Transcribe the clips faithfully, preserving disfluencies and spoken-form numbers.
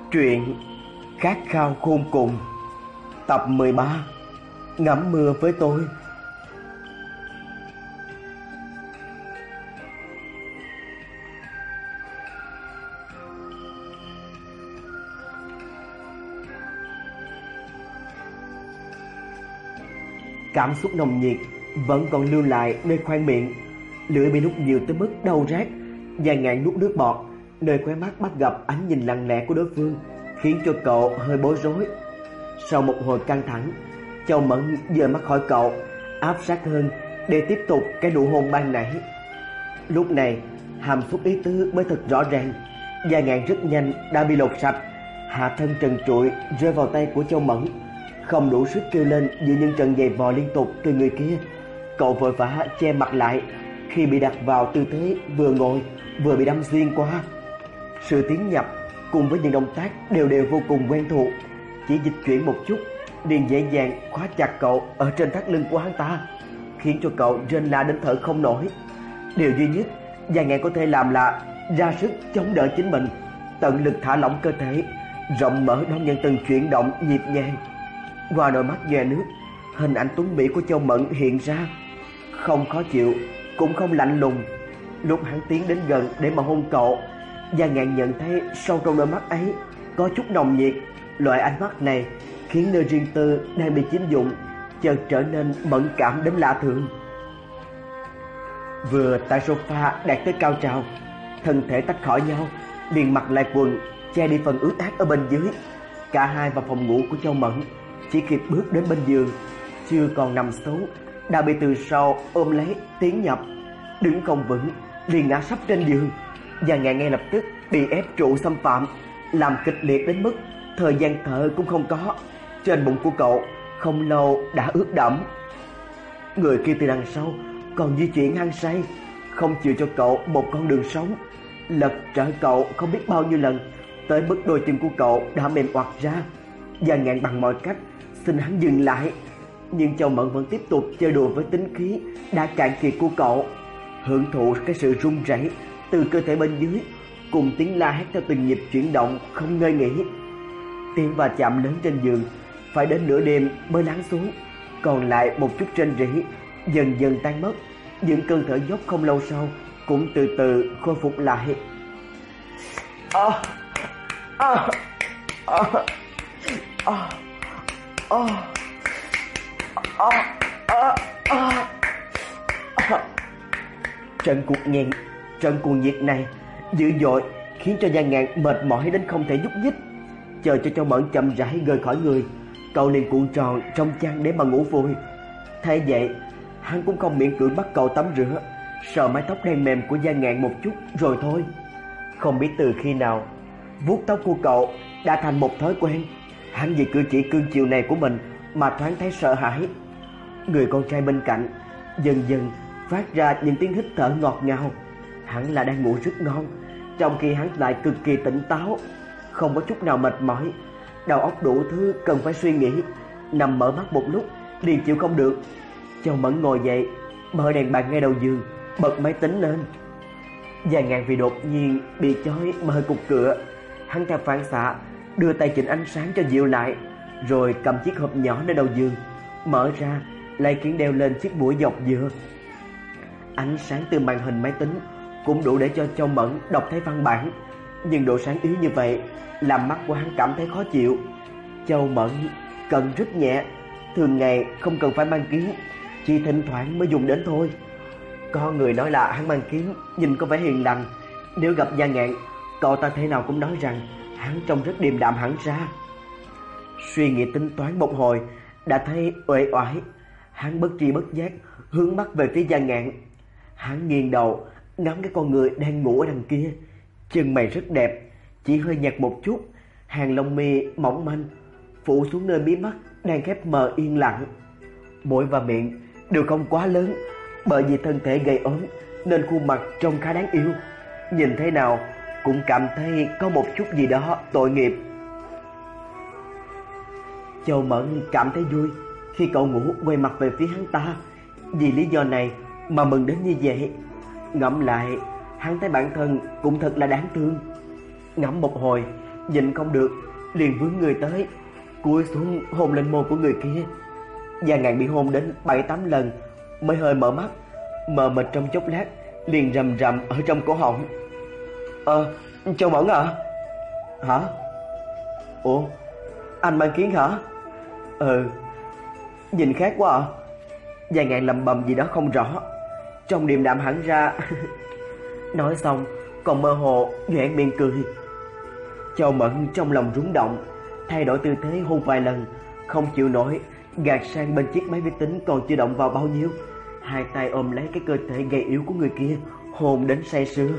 Truyện Khát khao khôn cùng, tập mười ba. Ngắm mưa với tôi. Cảm xúc nồng nhiệt vẫn còn lưu lại nơi khoang miệng, lưỡi bị nút nhiều tới mức đau rát, và ngạn nuốt nước bọt. Nơi khóe mắt bắt gặp ánh nhìn lặng lẽ của đối phương, khiến cho cậu hơi bối rối. Sau một hồi căng thẳng, Châu Mẫn dời mắt khỏi cậu, áp sát hơn để tiếp tục cái nụ hôn ban nãy. Lúc này hàm xúc ý tứ mới thật rõ ràng. Da ngạn rất nhanh đã bị lột sạch, hạ thân trần trụi rơi vào tay của Châu Mẫn, không đủ sức kêu lên giữa những trận giày vò liên tục từ người kia. Cậu vội vã che mặt lại khi bị đặt vào tư thế vừa ngồi vừa bị đâm xuyên qua. Sự tiến nhập cùng với những động tác đều đều vô cùng quen thuộc, chỉ dịch chuyển một chút liền dễ dàng khóa chặt cậu ở trên thắt lưng của hắn ta, khiến cho cậu rên la đến thở không nổi. Điều duy nhất da ngạn có thể làm là ra sức chống đỡ chính mình, tận lực thả lỏng cơ thể, rộng mở đón nhận từng chuyển động nhịp nhàng. Qua đôi mắt nhòe nước, hình ảnh tuấn mỹ của Châu Mẫn hiện ra, không khó chịu cũng không lạnh lùng. Lúc hắn tiến đến gần để mà hôn cậu, da ngạn nhận thấy sâu trong đôi mắt ấy có chút nồng nhiệt. Loại ánh mắt này khiến nơi riêng tư đang bị chiếm dụng chợt trở nên mẫn cảm đến lạ thường. Vừa tại sofa đạt tới cao trào, thân thể tách khỏi nhau, liền mặc lại quần che đi phần ướt át ở bên dưới. Cả hai vào phòng ngủ của Châu Mẫn, chỉ kịp bước đến bên giường, chưa còn nằm xuống đã bị từ sau ôm lấy tiến nhập. Đứng không vững liền ngã sấp trên giường, và ngạn ngay lập tức bị ép trụ xâm phạm, làm kịch liệt đến mức thời gian thở cũng không có. Trên bụng của cậu không lâu đã ướt đẫm. Người kia từ đằng sau còn di chuyển hăng say, không chịu cho cậu một con đường sống, lật trở cậu không biết bao nhiêu lần, tới mức đôi chân của cậu đã mềm oặt ra. Và ngạn bằng mọi cách xin hắn dừng lại, nhưng Châu Mẫn vẫn tiếp tục chơi đùa với tính khí đã cạn kiệt của cậu, hưởng thụ cái sự run rẩy từ cơ thể bên dưới, cùng tiếng la hét theo từng nhịp chuyển động không ngơi nghỉ. Tiếng va chạm lớn trên giường phải đến nửa đêm mới lắng xuống, còn lại một chút rên rỉ dần dần tan mất. Những cơn thở dốc không lâu sau cũng từ từ khôi phục lại. À, à, à, à, à, à, à, à, à. Trận cuồng nghẹn, trận cuồng nhiệt này dữ dội khiến cho da ngạn mệt mỏi đến không thể nhúc nhích. Chờ cho Châu Mẫn chậm rãi rời khỏi người, cậu liền cuộn tròn trong chăn để mà ngủ vùi. Thế vậy hắn cũng không miễn cưỡng bắt cậu tắm rửa, sờ mái tóc đen mềm của da ngạn một chút rồi thôi. Không biết từ khi nào vuốt tóc của cậu đã thành một thói quen, hắn vì cử chỉ cương chiều này của mình mà thoáng thấy sợ hãi. Người con trai bên cạnh dần dần phát ra những tiếng hít thở ngọt ngào. Hắn là đang ngủ rất ngon, trong khi hắn lại cực kỳ tỉnh táo, không có chút nào mệt mỏi. Đầu óc đủ thứ cần phải suy nghĩ, nằm mở mắt một lúc liền chịu không được. Châu Mẫn ngồi dậy, mở đèn bàn ngay đầu giường, bật máy tính lên. Da ngạn vì đột nhiên bị chói mà hơi cục cựa, hắn theo phản xạ đưa tay chỉnh ánh sáng cho dịu lại, rồi cầm chiếc hộp nhỏ nơi đầu giường, mở ra lấy kiếng đeo lên chiếc mũi dọc dừa. Ánh sáng từ màn hình máy tính cũng đủ để cho Châu Mẫn đọc thấy văn bản, nhưng độ sáng yếu như vậy làm mắt của hắn cảm thấy khó chịu. Châu Mẫn cần rất nhẹ, thường ngày không cần phải mang kiếng, chỉ thỉnh thoảng mới dùng đến thôi. Có người nói là hắn mang kiếng nhìn có vẻ hiền lành, nếu gặp da ngạn, cậu ta thế nào cũng nói rằng hắn trông rất điềm đạm hẳn ra. Suy nghĩ tính toán một hồi, đã thấy uể oải, hắn bất tri bất giác hướng mắt về phía da ngạn. Hắn nghiêng đầu ngắm cái con người đang ngủ ở đằng kia, chân mày rất đẹp, chỉ hơi nhạt một chút, hàng lông mi mỏng manh phủ xuống nơi mí mắt đang khép mờ yên lặng. Mũi và miệng đều không quá lớn, bởi vì thân thể gầy ốm nên khuôn mặt trông khá đáng yêu, nhìn thế nào cũng cảm thấy có một chút gì đó tội nghiệp. Châu Mẫn cảm thấy vui khi cậu ngủ quay mặt về phía hắn ta, vì lý do này mà mừng đến như vậy. Ngẫm lại, hắn thấy bản thân cũng thật là đáng thương. Ngẫm một hồi Nhìn không được liền vướng người tới, cúi xuống hôn lên môi của người kia. Gia Ngạn bị hôn đến bảy tám lần mới hơi mở mắt, mờ mịt trong chốc lát liền rầm rầm ở trong cổ họng. Ờ, Châu Mẫn à? Hả? Ủa, anh mang kiến hả? Ừ, nhìn khác quá à. Gia Ngạn lầm bầm gì đó không rõ, trong điềm đạm hẳn ra. Nói xong còn mơ hồ nhoẻn miệng cười. Châu Mẫn trong lòng rúng động, thay đổi tư thế hôn vài lần, không chịu nổi, gạt sang bên chiếc máy vi tính còn chưa động vào bao nhiêu, hai tay ôm lấy cái cơ thể gầy yếu của người kia, hôn đến say sưa.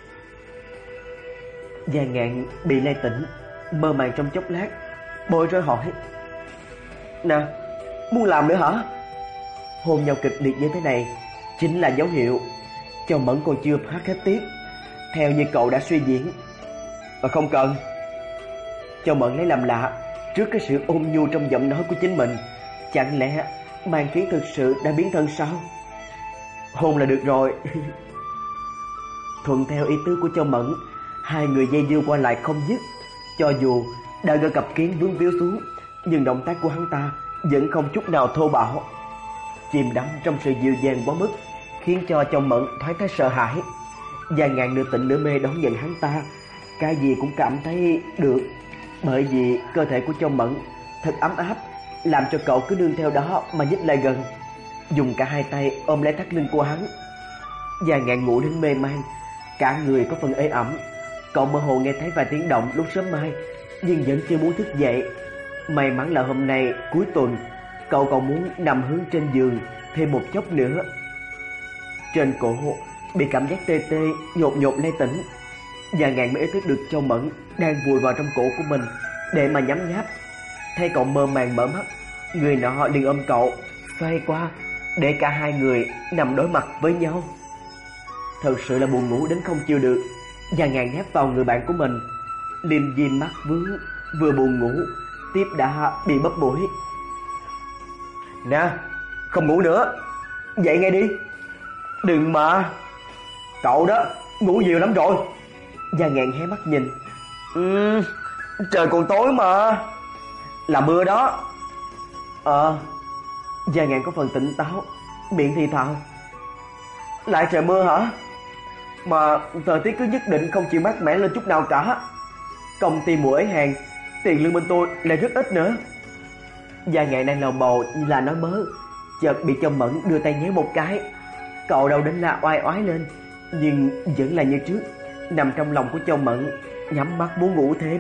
Gia Ngạn bị lay tỉnh, mơ màng trong chốc lát, bối rối hỏi: Nè, muốn làm nữa hả? Hôn nhau kịch liệt như thế này chính là dấu hiệu Châu Mẫn còn chưa hát hết tiết, theo như cậu đã suy diễn. Và không cần. Châu Mẫn lấy làm lạ trước cái sự ôn nhu trong giọng nói của chính mình. Chẳng lẽ Mang Kiến thực sự đã biến thân sao? Hôn là được rồi. Thuận theo ý tứ của Châu Mẫn, hai người dây dưa qua lại không dứt. Cho dù đã gỡ cặp kiến vướng víu xuống, nhưng động tác của hắn ta vẫn không chút nào thô bạo. Chìm đắm trong sự dịu dàng quá mức, khiến cho Châu Mẫn thoáng thấy sợ hãi. Gia Ngạn nửa tỉnh nửa mê đón nhận hắn ta, cái gì cũng cảm thấy được, bởi vì cơ thể của Châu Mẫn thật ấm áp, làm cho cậu cứ nương theo đó mà nhích lại gần, dùng cả hai tay ôm lấy thắt lưng của hắn. Gia Ngạn ngủ đến mê man, cả người có phần ê ẩm. Cậu mơ hồ nghe thấy vài tiếng động lúc sớm mai, nhưng vẫn chưa muốn thức dậy. May mắn là hôm nay cuối tuần, cậu còn muốn nằm hướng trên giường thêm một chốc nữa. Trên cổ bị cảm giác tê tê nhột nhột lay tỉnh. Gia Ngạn mới ý thức được Châu Mẫn đang vùi vào trong cổ của mình để mà nhấm nháp. Thấy cậu mơ màng mở mắt, người nọ liền ôm cậu xoay qua để cả hai người nằm đối mặt với nhau. Thật sự là buồn ngủ đến không chịu được. Gia Ngạn nép vào người bạn của mình, lim dim mắt vướng, vừa buồn ngủ tiếp đã bị bấp mũi. Nè, không ngủ nữa, dậy ngay đi. Đừng mà. Cậu đó ngủ nhiều lắm rồi. Gia Ngạn hé mắt nhìn. Ừ, trời còn tối mà. Là mưa đó. Ờ. Gia Ngạn có phần tỉnh táo, miệng thì thào. Lại trời mưa hả? Mà thời tiết cứ nhất định không chịu mát mẻ lên chút nào cả. Công ty mùa ấy hàng, tiền lương bên tôi lại rất ít nữa. Gia Ngạn đang lầu bầu như là nói mớ, chợt bị Châu Mẫn đưa tay nhéo một cái. Cậu đầu đến là oai oái lên, nhưng vẫn là như trước, nằm trong lòng của Châu Mẫn, nhắm mắt muốn ngủ thêm.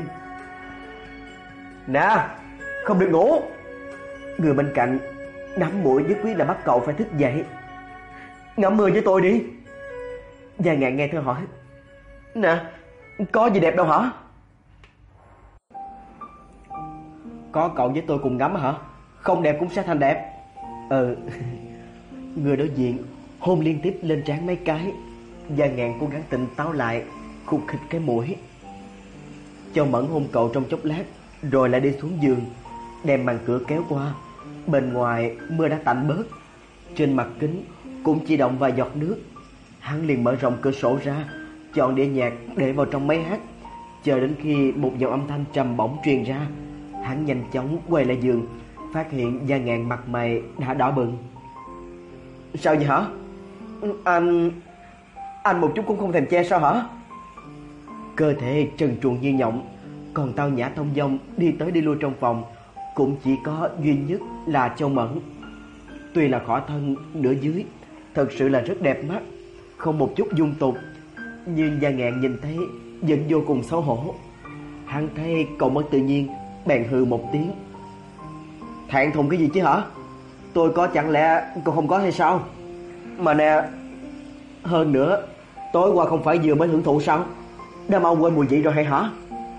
Nè, không được ngủ. Người bên cạnh nắm mũi nhất quyết là bắt cậu phải thức dậy. Ngắm mưa với tôi đi. Gia Ngạn nghe thơ hỏi. Nè, có gì đẹp đâu hả? Có cậu với tôi cùng ngắm hả? Không đẹp cũng sẽ thành đẹp. Ừ. Người đối diện hôn liên tiếp lên trán mấy cái. Gia Ngạn cố gắng tỉnh táo lại, khục khịch cái mũi. Châu Mẫn hôn cậu trong chốc lát, rồi lại đi xuống giường, đem màn cửa kéo qua. Bên ngoài mưa đã tạnh bớt, trên mặt kính cũng chỉ động vài giọt nước. Hắn liền mở rộng cửa sổ ra, chọn đĩa nhạc để vào trong máy hát. Chờ đến khi một dòng âm thanh trầm bổng truyền ra, hắn nhanh chóng quay lại giường, phát hiện Gia Ngạn mặt mày đã đỏ bừng. Sao vậy hả? Anh... Anh một chút cũng không thèm che sao hả? Cơ thể trần truồng như nhộng, còn tao nhã thông dong đi tới đi lui trong phòng cũng chỉ có duy nhất là Châu Mẫn. Tuy là khỏa thân nửa dưới, thật sự là rất đẹp mắt, không một chút dung tục, nhưng Gia Ngạn nhìn thấy vẫn vô cùng xấu hổ. Hắn thấy cậu mất tự nhiên, bèn hừ một tiếng. Thẹn thùng cái gì chứ hả? Tôi có chẳng lẽ cậu không có hay sao? Mà nè, hơn nữa, tối qua không phải vừa mới hưởng thụ sao? Đã mau quên mùi vị rồi hay hả?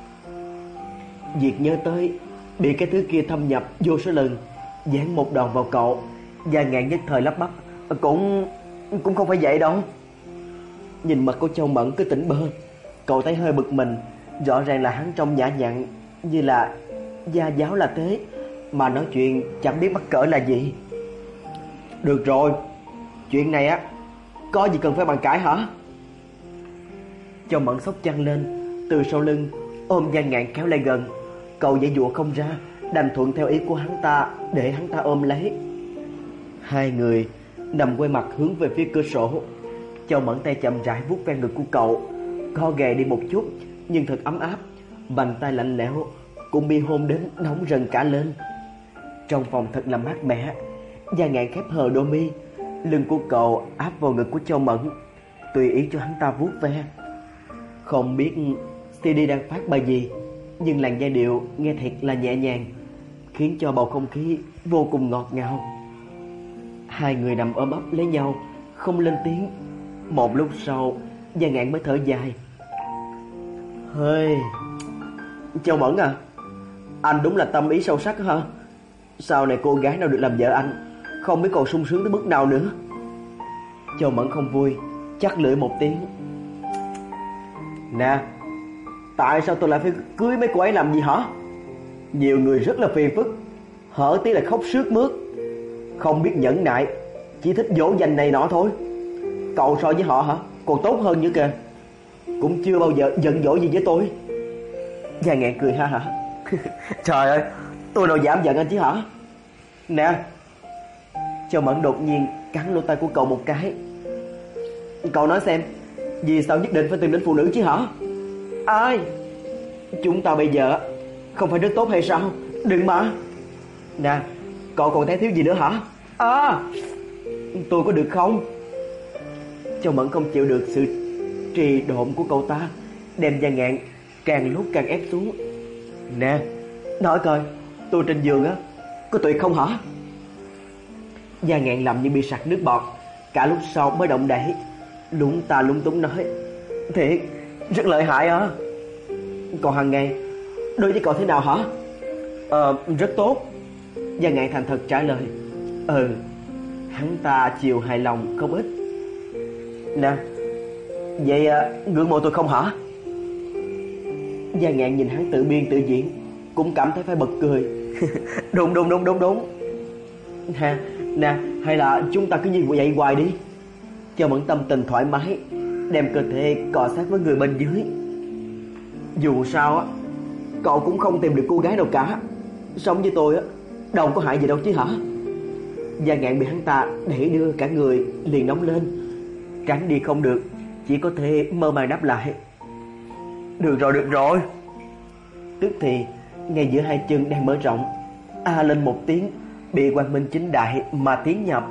Việc nhớ tới bị cái thứ kia thâm nhập vô số lần, giáng một đòn vào cậu. Gia Ngạn nhất thời lắp bắp. Cũng... cũng không phải vậy đâu. Nhìn mặt của Châu Mẫn cứ tỉnh bơ, cậu thấy hơi bực mình. Rõ ràng là hắn trông nhã nhặn như là gia giáo là thế, mà nói chuyện chẳng biết mắc cỡ là gì. Được rồi, chuyện này á, có gì cần phải bàn cãi hả? Châu Mẫn xốc chăn lên, từ sau lưng ôm Giang Ngạn kéo lại gần. Cậu giãy giụa không ra, đành thuận theo ý của hắn ta để hắn ta ôm lấy. Hai người nằm quay mặt hướng về phía cửa sổ. Châu Mẫn tay chậm rãi vuốt ve ngực của cậu, co ghề đi một chút nhưng thật ấm áp. Bàn tay lạnh lẽo cũng bị hôn đến nóng rần cả lên. Trong phòng thật là mát mẻ. Giang Ngạn khép hờ đôi mi, lưng của cậu áp vào ngực của Châu Mẫn, tùy ý cho hắn ta vuốt ve. Không biết xê đê đang phát bài gì, nhưng làn giai điệu nghe thật là nhẹ nhàng, khiến cho bầu không khí vô cùng ngọt ngào. Hai người nằm ôm ấp lấy nhau, không lên tiếng. Một lúc sau, Giang Ngạn mới thở dài. Hơi, Châu Mẫn à, anh đúng là tâm ý sâu sắc hả? Sau này cô gái nào được làm vợ anh, không biết còn sung sướng tới mức nào nữa. Châu Mẫn không vui, chắc lưỡi một tiếng. Nè, tại sao tôi lại phải cưới mấy cô ấy làm gì hả? Nhiều người rất là phiền phức, hở tí là khóc sướt mướt, không biết nhẫn nại, chỉ thích dỗ dành này nọ thôi. Cậu so với họ hả, còn tốt hơn nữa kìa, cũng chưa bao giờ giận dỗi gì với tôi. Giang Ngạn cười ha hả. Trời ơi, tôi đâu dám giận anh chứ hả? Nè. Châu Mẫn đột nhiên cắn lỗ tai của cậu một cái. Cậu nói xem, vì sao nhất định phải tìm đến phụ nữ chứ hả? Ai? Chúng ta bây giờ không phải rất tốt hay sao? Đừng mà. Nè, cậu còn thấy thiếu gì nữa hả? À, tôi có được không? Châu Mẫn không chịu được sự trì độn của cậu ta, đem Giang Ngạn càng lúc càng ép xuống. Nè, nói coi, tôi trên giường á có tuyệt không hả? Giang Ngạn làm như bị sặc nước bọt, cả lúc sau mới động đậy, lúng ta lúng túng nói. Thiệt, rất lợi hại á. Còn hàng ngày đối với cậu thế nào hả? Ờ, rất tốt. Giang Ngạn thành thật trả lời. Ừ, hắn ta chiều hài lòng không ít. Nè, vậy ngưỡng mộ tôi không hả? Giang Ngạn nhìn hắn tự biên tự diễn, cũng cảm thấy phải bật cười. Đúng đúng đúng đúng đúng. Nè, nè, hay là chúng ta cứ như vậy hoài đi. Cho Mẫn tâm tình thoải mái, đem cơ thể cọ sát với người bên dưới. Dù sao á, cậu cũng không tìm được cô gái nào cả, sống với tôi á đâu có hại gì đâu chứ hả? Giang Ngạn bị hắn ta đẩy đưa cả người liền nóng lên, tránh đi không được, chỉ có thể mơ màng đáp lại. Được rồi, được rồi. Tức thì ngay giữa hai chân đang mở rộng, a lên một tiếng, bị quang minh chính đại mà tiến nhập.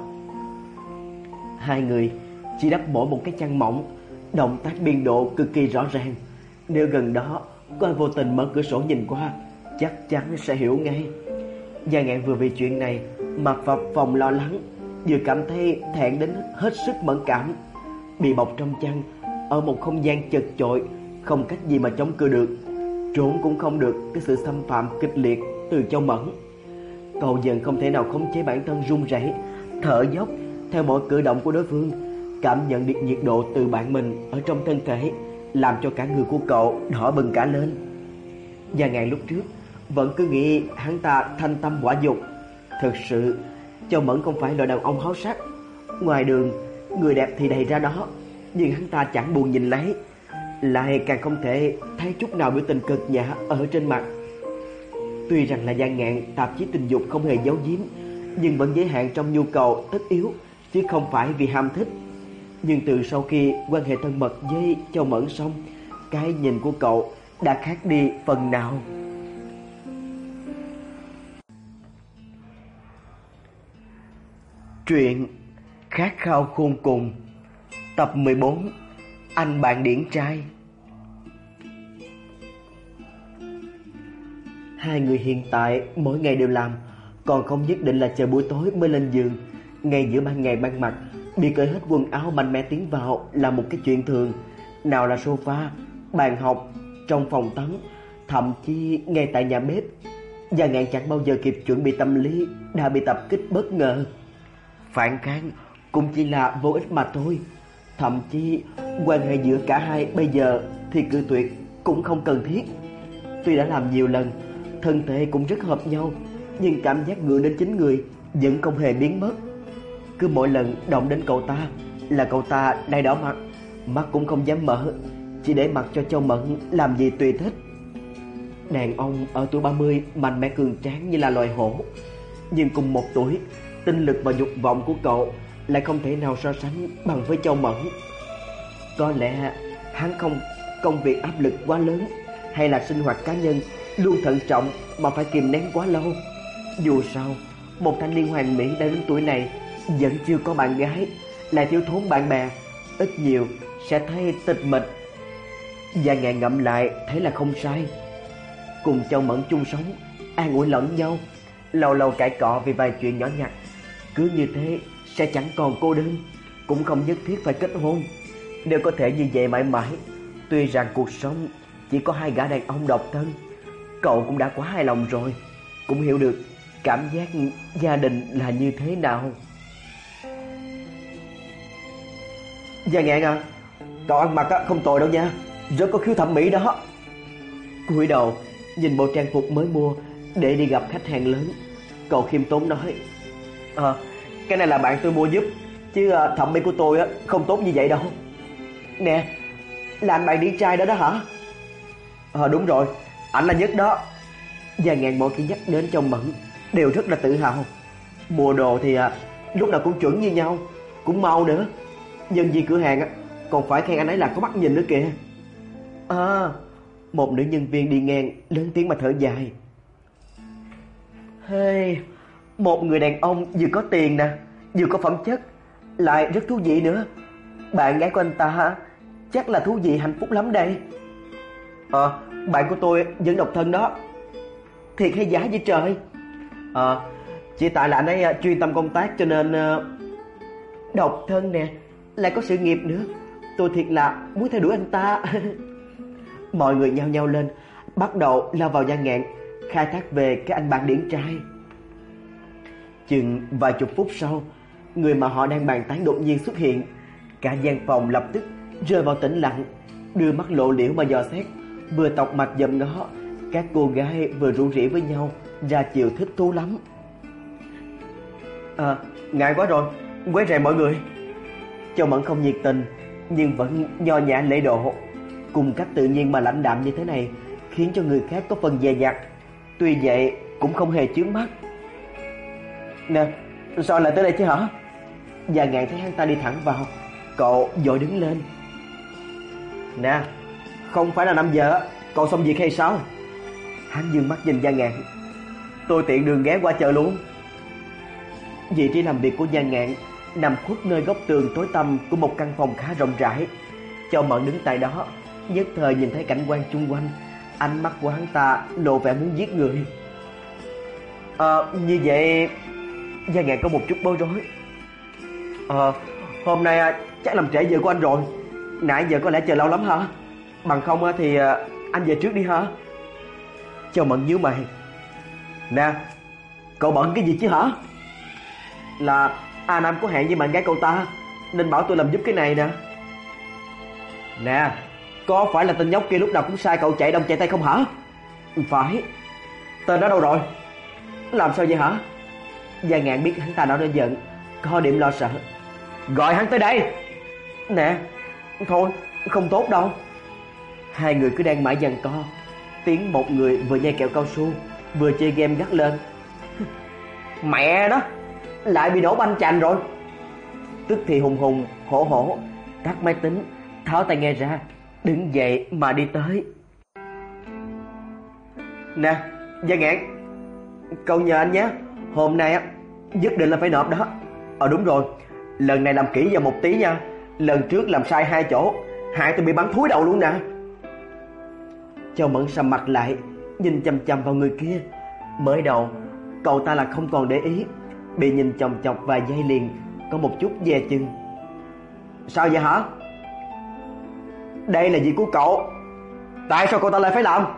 Hai người chỉ đắp mỗi một cái chăn mỏng, động tác biên độ cực kỳ rõ ràng. Nếu gần đó có ai vô tình mở cửa sổ nhìn qua, chắc chắn sẽ hiểu ngay. Giang Ngạn vừa vì chuyện này mà phập phồng lo lắng, vừa cảm thấy thẹn đến hết sức mẫn cảm. Bị bọc trong chăn, ở một không gian chật chội, không cách gì mà chống cự được, trốn cũng không được cái sự xâm phạm kịch liệt từ Châu Mẫn. Cậu dần không thể nào khống chế bản thân run rẩy, thở dốc theo mọi cử động của đối phương, cảm nhận được nhiệt độ từ bạn mình ở trong thân thể, làm cho cả người của cậu đỏ bừng cả lên. Và ngày lúc trước vẫn cứ nghĩ hắn ta thanh tâm quả dục. Thực sự Châu Mẫn không phải loại đàn ông háo sắc. Ngoài đường người đẹp thì đầy ra đó, nhưng hắn ta chẳng buồn nhìn lấy, lại càng không thể thấy chút nào biểu tình cực nhã ở trên mặt. Tuy rằng là Giang Ngạn tạp chí tình dục không hề giấu giếm, nhưng vẫn giới hạn trong nhu cầu tất yếu, chứ không phải vì ham thích. Nhưng từ sau khi quan hệ thân mật với Châu Mẫn xong, cái nhìn của cậu đã khác đi phần nào. Truyện Khát khao khôn cùng, tập mười bốn. Anh bạn điển trai. Hai người hiện tại mỗi ngày đều làm, còn không nhất định là chờ buổi tối mới lên giường. Ngay giữa ban ngày ban mặt, bị cởi hết quần áo mạnh mẽ tiến vào là một cái chuyện thường. Nào là sofa, bàn học, trong phòng tắm, thậm chí ngay tại nhà bếp. Và Ngạn chẳng bao giờ kịp chuẩn bị tâm lý đã bị tập kích bất ngờ. Phản kháng cũng chỉ là vô ích mà thôi. Thậm chí quan hệ giữa cả hai bây giờ thì cự tuyệt cũng không cần thiết. Tuy đã làm nhiều lần, thân thể cũng rất hợp nhau, nhưng cảm giác ngượng đến chính người vẫn không hề biến mất. Cứ mỗi lần động đến cậu ta là cậu ta đay đỏ mặt, mắt cũng không dám mở, chỉ để mặc cho Châu Mẫn làm gì tùy thích. Đàn ông ở tuổi ba mươi mạnh mẽ cường tráng như là loài hổ, nhưng cùng một tuổi, tinh lực và dục vọng của cậu lại không thể nào so sánh bằng với Châu Mẫn. Có lẽ hắn không công việc áp lực quá lớn, hay là sinh hoạt cá nhân luôn thận trọng mà phải kìm nén quá lâu. Dù sao, một thanh niên hoàn mỹ đã đến tuổi này vẫn chưa có bạn gái, lại thiếu thốn bạn bè, ít nhiều sẽ thấy tịch mịch. Và Ngạn ngẫm lại thấy là không sai. Cùng Châu Mẫn chung sống, an ủi lẫn nhau, lâu lâu cãi cọ vì vài chuyện nhỏ nhặt, cứ như thế sẽ chẳng còn cô đơn, cũng không nhất thiết phải kết hôn. Nếu có thể như vậy mãi mãi, tuy rằng cuộc sống chỉ có hai gã đàn ông độc thân, cậu cũng đã quá hài lòng rồi, cũng hiểu được cảm giác gia đình là như thế nào. Gia Ngạn à, cậu ăn mặc không tồi đâu nha, rất có khiếu thẩm mỹ đó. Cúi đầu nhìn bộ trang phục mới mua để đi gặp khách hàng lớn, cậu khiêm tốn nói: à, cái này là bạn tôi mua giúp, chứ thẩm mỹ của tôi không tốt như vậy đâu. Nè, là anh bạn điển trai đó đó hả? Ờ à, đúng rồi, ảnh là nhất đó. Gia Ngạn mỗi khi nhắc đến Châu Mẫn đều rất là tự hào. Mua đồ thì à, lúc nào cũng chuẩn như nhau, cũng mau nữa. Nhân viên cửa hàng còn phải khen anh ấy là có mắt nhìn nữa kìa. À, một nữ nhân viên đi ngang lớn tiếng mà thở dài: hey, một người đàn ông vừa có tiền nè, vừa có phẩm chất, lại rất thú vị nữa. Bạn gái của anh ta hả? Chắc là thú vị hạnh phúc lắm đây. Ờ, à, bạn của tôi vẫn độc thân đó. Thiệt hay giả vậy trời? Ờ, à, chỉ tại là anh ấy chuyên tâm công tác cho nên uh... độc thân nè, lại có sự nghiệp nữa. Tôi thiệt là muốn theo đuổi anh ta. Mọi người nhao nhao lên, bắt đầu lao vào Gia Ngạn, khai thác về cái anh bạn điển trai. Chừng vài chục phút sau, người mà họ đang bàn tán đột nhiên xuất hiện. Cả gian phòng lập tức rơi vào tĩnh lặng, đưa mắt lộ liễu mà dò xét, vừa tọc mạch dòm ngó. Các cô gái vừa rủ rỉ với nhau, ra chiều thích thú lắm. À, ngại quá rồi, quấy rầy mọi người. Châu Mẫn không nhiệt tình, nhưng vẫn nho nhã lễ độ. Cùng cách tự nhiên mà lãnh đạm như thế này khiến cho người khác có phần dè dặt, tuy vậy cũng không hề chướng mắt. Nè, sao lại tới đây chứ hả? Gia Ngạn thấy hắn ta đi thẳng vào, cậu vội đứng lên. Nè, không phải là năm giờ cậu xong việc hay sao? Hắn dương mắt nhìn Gia Ngạn. Tôi tiện đường ghé qua chờ luôn. Vị trí làm việc của Gia Ngạn nằm khuất nơi góc tường tối tăm của một căn phòng khá rộng rãi. Châu Mẫn đứng tại đó, nhất thời nhìn thấy cảnh quan chung quanh, ánh mắt của hắn ta lộ vẻ muốn giết người. Ờ, à, như vậy... Gia Ngạn có một chút bối rối. Ờ, à, hôm nay chắc làm trễ giờ của anh rồi. Nãy giờ có lẽ chờ lâu lắm hả? Bằng không thì anh về trước đi hả? Châu Mẫn nhíu mày. Nè, cậu bận cái gì chứ hả? Là A Nam có hẹn với bạn gái cậu ta, nên bảo tôi làm giúp cái này nè. Nè, có phải là tên nhóc kia lúc nào cũng sai cậu chạy đông chạy tây không hả? Phải. Tên đó đâu rồi? Làm sao vậy hả? Gia Ngạn biết hắn ta đã nổi giận, có điểm lo sợ. Gọi hắn tới đây. Nè, thôi, không tốt đâu. Hai người cứ đang mãi giằng co, tiếng một người vừa nhai kẹo cao su vừa chơi game gắt lên. Mẹ đó, lại bị đổ banh chành rồi. Tức thì hùng hùng hổ hổ tắt máy tính, tháo tai nghe ra, đứng dậy mà đi tới. Nè, Gia Ngạn, cậu nhờ anh nhé, hôm nay á nhất định là phải nộp đó. Ờ đúng rồi, lần này làm kỹ vào một tí nha. Lần trước làm sai hai chỗ, hại tôi bị bắn thúi đầu luôn nè. Châu Mẫn sầm mặt lại, nhìn chằm chằm vào người kia. Mới đầu cậu ta là không còn để ý, bị nhìn chòng chọc vài giây liền có một chút dè chừng. Sao vậy hả? Đây là việc của cậu, tại sao cậu ta lại phải làm?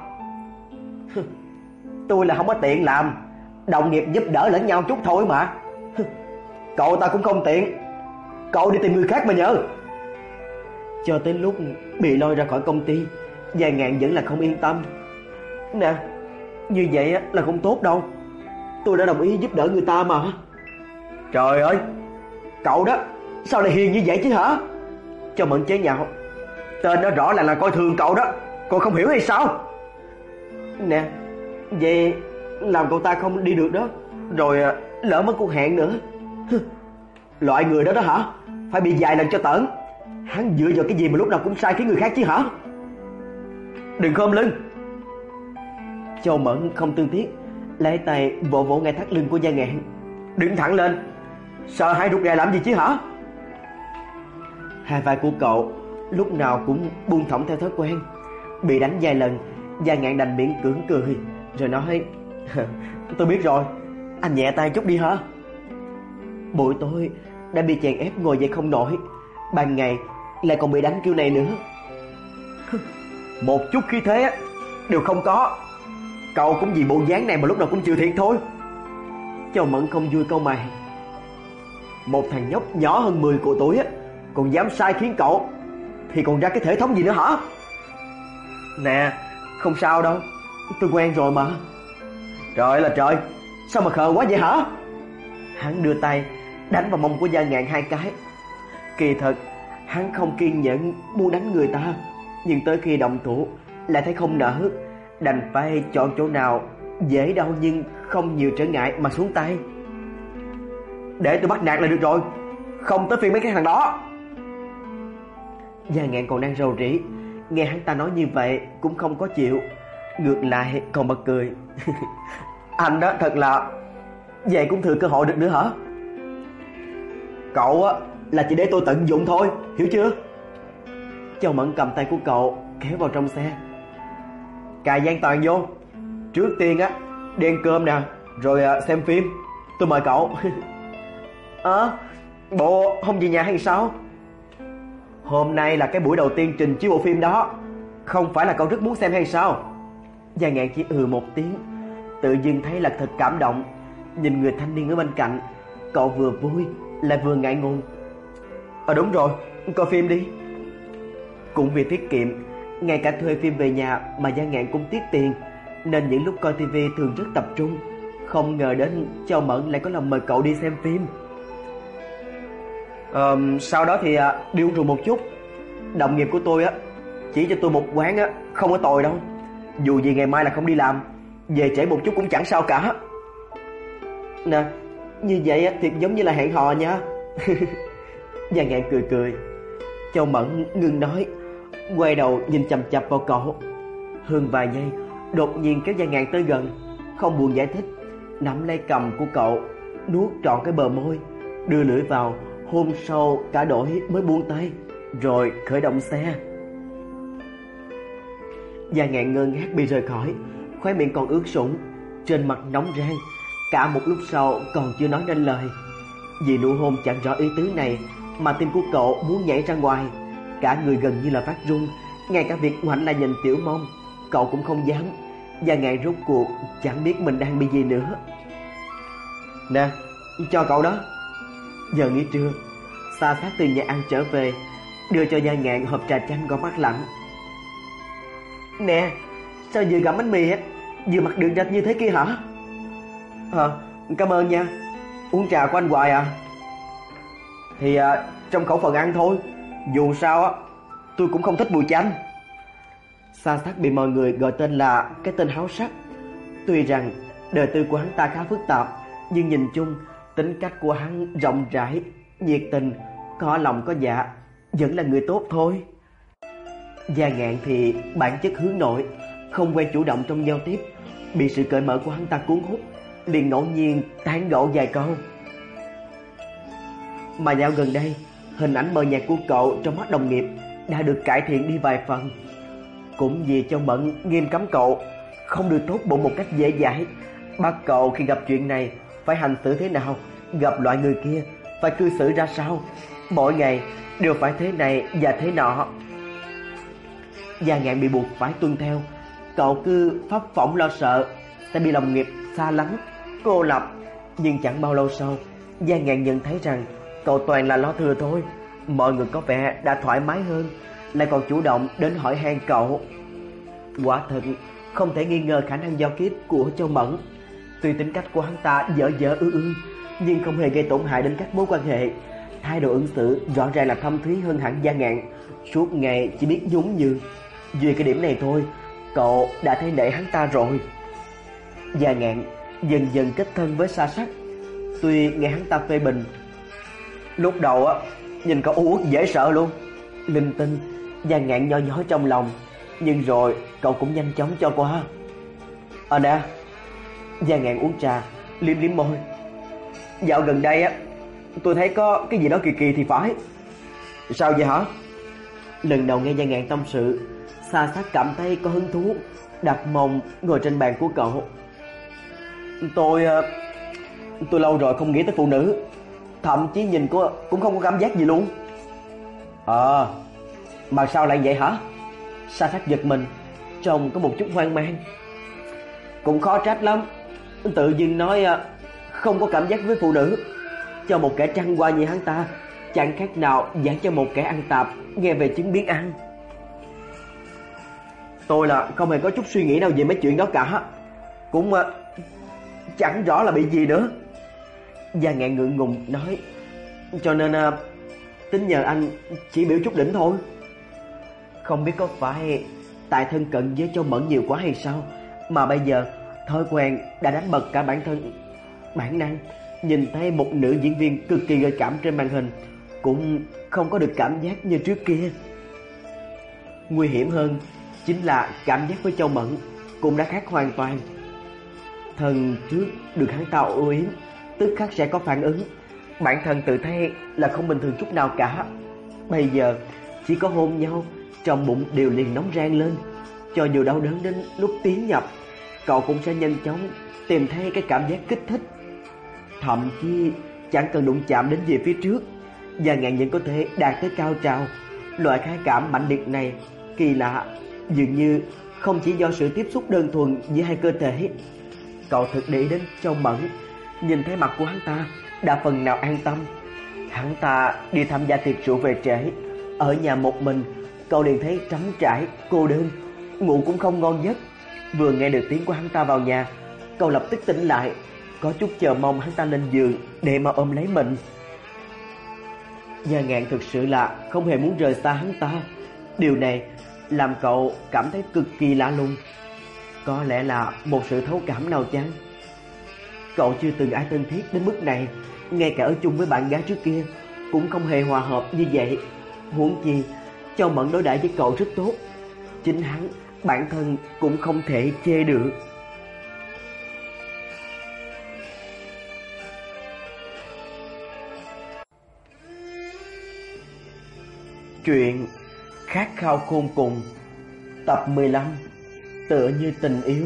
Tôi là không có tiện làm, đồng nghiệp giúp đỡ lẫn nhau chút thôi mà. Cậu ta cũng không tiện, cậu đi tìm người khác mà nhờ. Cho tới lúc bị lôi ra khỏi công ty, Gia Ngạn vẫn là không yên tâm. Nè, như vậy là không tốt đâu, tôi đã đồng ý giúp đỡ người ta mà. Trời ơi, cậu đó sao lại hiền như vậy chứ hả? Cho Mẫn chế nhạo. Tên đó rõ ràng là coi thường cậu đó, cậu không hiểu hay sao? Nè, vậy làm cậu ta không đi được đó, rồi lỡ mất cuộc hẹn nữa. Loại người đó đó hả, phải bị vài lần cho tởn. Hắn dựa vào cái gì mà lúc nào cũng sai khiến người khác chứ hả? Đừng khom lưng. Châu Mẫn không tương tiếc, lấy tay vỗ vỗ ngay thắt lưng của Gia Ngạn. Đứng thẳng lên, sợ hãi rụt rè làm gì chứ hả? Hai vai của cậu lúc nào cũng buông thõng theo thói quen. Bị đánh vài lần, Gia Ngạn đành miệng cưỡng cười, rồi nói: Tôi biết rồi, anh nhẹ tay chút đi hả? Buổi tối đã bị chèn ép ngồi dậy không nổi, ban ngày lại còn bị đánh kiểu này nữa. Một chút khí thế đều không có. Cậu cũng vì bộ dáng này mà lúc nào cũng chịu thiệt thôi. Châu Mẫn không vui câu mày. Một thằng nhóc nhỏ hơn mười của tuổi còn dám sai khiến cậu, thì còn ra cái thể thống gì nữa hả? Nè, không sao đâu, tôi quen rồi mà. Trời là trời, sao mà khờ quá vậy hả? Hắn đưa tay đánh vào mông của Gia Ngạn hai cái. Kỳ thật hắn không kiên nhẫn muốn đánh người ta, nhưng tới khi động thủ lại thấy không nỡ, đành phải chọn chỗ nào dễ đau nhưng không nhiều trở ngại mà xuống tay. Để tôi bắt nạt là được rồi, không tới phiên mấy cái thằng đó. Gia Ngạn còn đang rầu rĩ, nghe hắn ta nói như vậy cũng không có chịu, ngược lại còn bật cười. Anh đó thật là, vậy cũng thừa cơ hội được nữa hả? Cậu á là chỉ để tôi tận dụng thôi, hiểu chưa? Châu Mẫn cầm tay của cậu kéo vào trong xe. Cài dây an toàn vô. Trước tiên á đi ăn cơm nè, rồi xem phim. Tôi mời cậu. Ờ à, bộ không về nhà hay sao? Hôm nay là cái buổi đầu tiên trình chiếu bộ phim đó, không phải là cậu rất muốn xem hay sao? Gia Ngạn chỉ ừ một tiếng, tự dưng thấy là thật cảm động. Nhìn người thanh niên ở bên cạnh, cậu vừa vui lại vừa ngại ngùng. Ờ à, đúng rồi, coi phim đi. Cũng vì tiết kiệm, ngay cả thuê phim về nhà mà Gia Ngạn cũng tiếc tiền, nên những lúc coi tivi thường rất tập trung. Không ngờ đến Châu Mẫn lại có lòng mời cậu đi xem phim. Ờ, sau đó thì à, đi uống rượu một chút. Đồng nghiệp của tôi á chỉ cho tôi một quán á, không có tồi đâu. Dù gì ngày mai là không đi làm, về trễ một chút cũng chẳng sao cả. Nè, như vậy á thì giống như là hẹn hò nha. Gia Ngạn cười cười. Châu Mẫn ngừng nói, quay đầu nhìn chằm chằm vào cậu. Hơn vài giây, đột nhiên kéo Gia Ngạn tới gần, không buồn giải thích, nắm lấy cằm của cậu, nuốt trọn cái bờ môi, đưa lưỡi vào, hôn sâu cả đổi mới buông tay, rồi khởi động xe. Gia Ngạn ngơ ngác bị rời khỏi, khóe miệng còn ướt sũng, trên mặt nóng rang. Cả một lúc sau còn chưa nói nên lời. Vì nụ hôn chẳng rõ ý tứ này mà tim của cậu muốn nhảy ra ngoài, cả người gần như là phát run. Ngay cả việc ngoảnh lại nhìn Tiểu Mông cậu cũng không dám. Gia Ngạn rốt cuộc chẳng biết mình đang bị gì nữa. Nè, cho cậu đó. Giờ nghỉ trưa, Sa Sát từ nhà ăn trở về, đưa cho Gia Ngạn hộp trà chanh gọt mát lạnh. Nè, sao vừa gặm bánh mì á vừa mặc đường rạch như thế kia hả? Ờ, à, cảm ơn nha. Uống trà của anh hoài à? Thì à, trong khẩu phần ăn thôi. Dù sao á tôi cũng không thích mùi chanh. Sa Sát bị mọi người gọi tên là cái tên háo sắc. Tuy rằng đời tư của hắn ta khá phức tạp, nhưng nhìn chung tính cách của hắn rộng rãi, nhiệt tình, có lòng có dạ, vẫn là người tốt thôi. Gia Ngạn thì bản chất hướng nội, không quen chủ động trong giao tiếp, bị sự cởi mở của hắn ta cuốn hút, liền ngẫu nhiên tán gẫu vài câu. Mà dạo gần đây, hình ảnh mờ nhạt của cậu trong mắt đồng nghiệp đã được cải thiện đi vài phần. Cũng vì Châu Mẫn nghiêm cấm cậu không được tốt bụng một cách dễ dãi, bắt cậu khi gặp chuyện này phải hành xử thế nào, gặp loại người kia phải cư xử ra sao, mỗi ngày đều phải thế này và thế nọ. Gia Ngạn bị buộc phải tuân theo. Cậu cứ phấp phỏng lo sợ sẽ bị đồng nghiệp xa lánh, cô lập. Nhưng chẳng bao lâu sau, Gia Ngạn nhận thấy rằng cậu toàn là lo thừa thôi. Mọi người có vẻ đã thoải mái hơn, lại còn chủ động đến hỏi han cậu. Quả thật không thể nghi ngờ khả năng giao tiếp của Châu Mẫn. Tuy tính cách của hắn ta dở dở ư ư, nhưng không hề gây tổn hại đến các mối quan hệ. Thái độ ứng xử rõ ràng là thâm thúy hơn hẳn Gia Ngạn, suốt ngày chỉ biết nhún nhường. Vì cái điểm này thôi cậu đã thấy nể hắn ta rồi. Gia Ngạn dần dần kết thân với Sa Sắc. Tuy nghe hắn ta phê bình, lúc đầu á nhìn cậu u uất dễ sợ luôn, linh tinh, Gia Ngạn nho nhỏ trong lòng, nhưng rồi cậu cũng nhanh chóng cho qua. Ờ nè, Gia Ngạn uống trà, liếm liếm môi. Dạo gần đây á, tôi thấy có cái gì đó kỳ kỳ thì phải. Sao vậy hả? Lần đầu nghe Gia Ngạn tâm sự, Sa Sắc cảm thấy có hứng thú, đặt mông ngồi trên bàn của cậu. Tôi tôi lâu rồi không nghĩ tới phụ nữ, thậm chí nhìn cô cũng không có cảm giác gì luôn. Ờ, à, mà sao lại vậy hả? Sa Sắc giật mình, trông có một chút hoang mang. Cũng khó trách lắm, tự dưng nói không có cảm giác với phụ nữ, cho một kẻ trăng hoa như hắn ta chẳng khác nào giảng cho một kẻ ăn tạp nghe về chứng biến ăn. Tôi là không hề có chút suy nghĩ nào về mấy chuyện đó cả, cũng uh, chẳng rõ là bị gì nữa. Gia Ngạn ngượng ngùng nói, cho nên uh, tính nhờ anh chỉ biểu chút đỉnh thôi. Không biết có phải tại thân cận với Châu Mẫn nhiều quá hay sao, mà bây giờ thói quen đã đánh bật cả bản thân. Bản năng nhìn thấy một nữ diễn viên cực kỳ gợi cảm trên màn hình cũng không có được cảm giác như trước kia. Nguy hiểm hơn chính là cảm giác với Châu Mẫn cũng đã khác hoàn toàn. Thần trước được hắn ta ưu yếm, tức khắc sẽ có phản ứng. Bản thân tự thấy là không bình thường chút nào cả. Bây giờ chỉ có hôn nhau, trong bụng đều liền nóng rang lên. Cho dù đau đớn đến lúc tiến nhập, cậu cũng sẽ nhanh chóng tìm thấy cái cảm giác kích thích. Thậm chí chẳng cần đụng chạm đến về phía trước, Gia Ngạn vẫn có thể đạt tới cao trào. Loại khái cảm mãnh liệt này kỳ lạ, dường như không chỉ do sự tiếp xúc đơn thuần giữa hai cơ thể. Cậu thực để ý đến Châu Mẫn, nhìn thấy mặt của hắn ta đã phần nào an tâm. Hắn ta đi tham gia tiệc rượu về trễ, ở nhà một mình, cậu liền thấy trống trải, cô đơn, ngủ cũng không ngon giấc. Vừa nghe được tiếng của hắn ta vào nhà, cậu lập tức tỉnh lại, có chút chờ mong hắn ta lên giường để mà ôm lấy mình. Gia Ngạn thực sự là không hề muốn rời xa hắn ta. Điều này làm cậu cảm thấy cực kỳ lạ lùng. Có lẽ là một sự thấu cảm nào chăng? Cậu chưa từng ai thân thiết đến mức này, ngay cả ở chung với bạn gái trước kia cũng không hề hòa hợp như vậy. Huống chi Châu Mẫn đối đãi với cậu rất tốt, chính hắn bản thân cũng không thể chê được. Chuyện Khát khao khôn cùng, tập mười lăm, tựa như tình yêu.